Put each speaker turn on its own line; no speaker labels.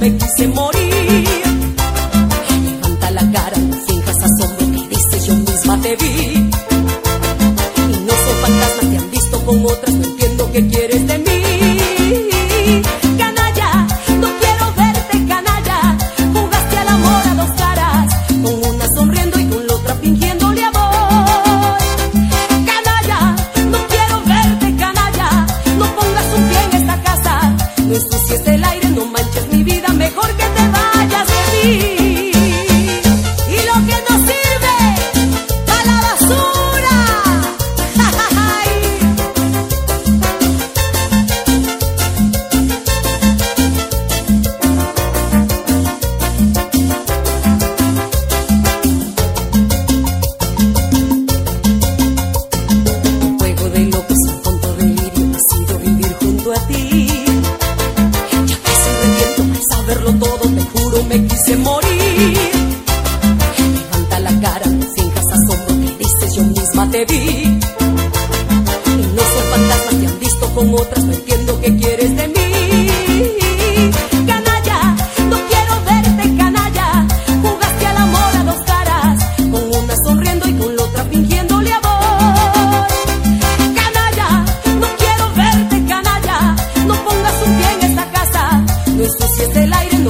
me quise morir. Levanta la cara, no finjas asombro, que dices yo misma te vi. Y no son fantasmas, te han visto con otras, no entiendo qué quieres de mí. Canalla, no quiero verte, canalla. Jugaste al amor a dos caras, con una sonriendo y con la otra fingiéndole amor. Canalla, no quiero verte, canalla. No pongas un pie en esta casa, no ensucies el aire, no manches mi vida, mejor que te vayas de mí. Y lo que no sirve, a la basura. Juego de locos, un tonto delirio, decido vivir junto a ti. Ya casi reviento al saberlo todo, te juro me quise morir. Levanta la cara, no finjas asombro, que dices yo misma te vi. Y no son fantasmas, te han visto con otras, no entiendo qué quieres de mí. Canalla, no quiero verte, canalla. Jugaste al amor a dos caras, con una sonriendo y con la otra fingiéndole amor. Canalla, no quiero verte, canalla. No pongas un pie en esta casa, no ensucies el aire.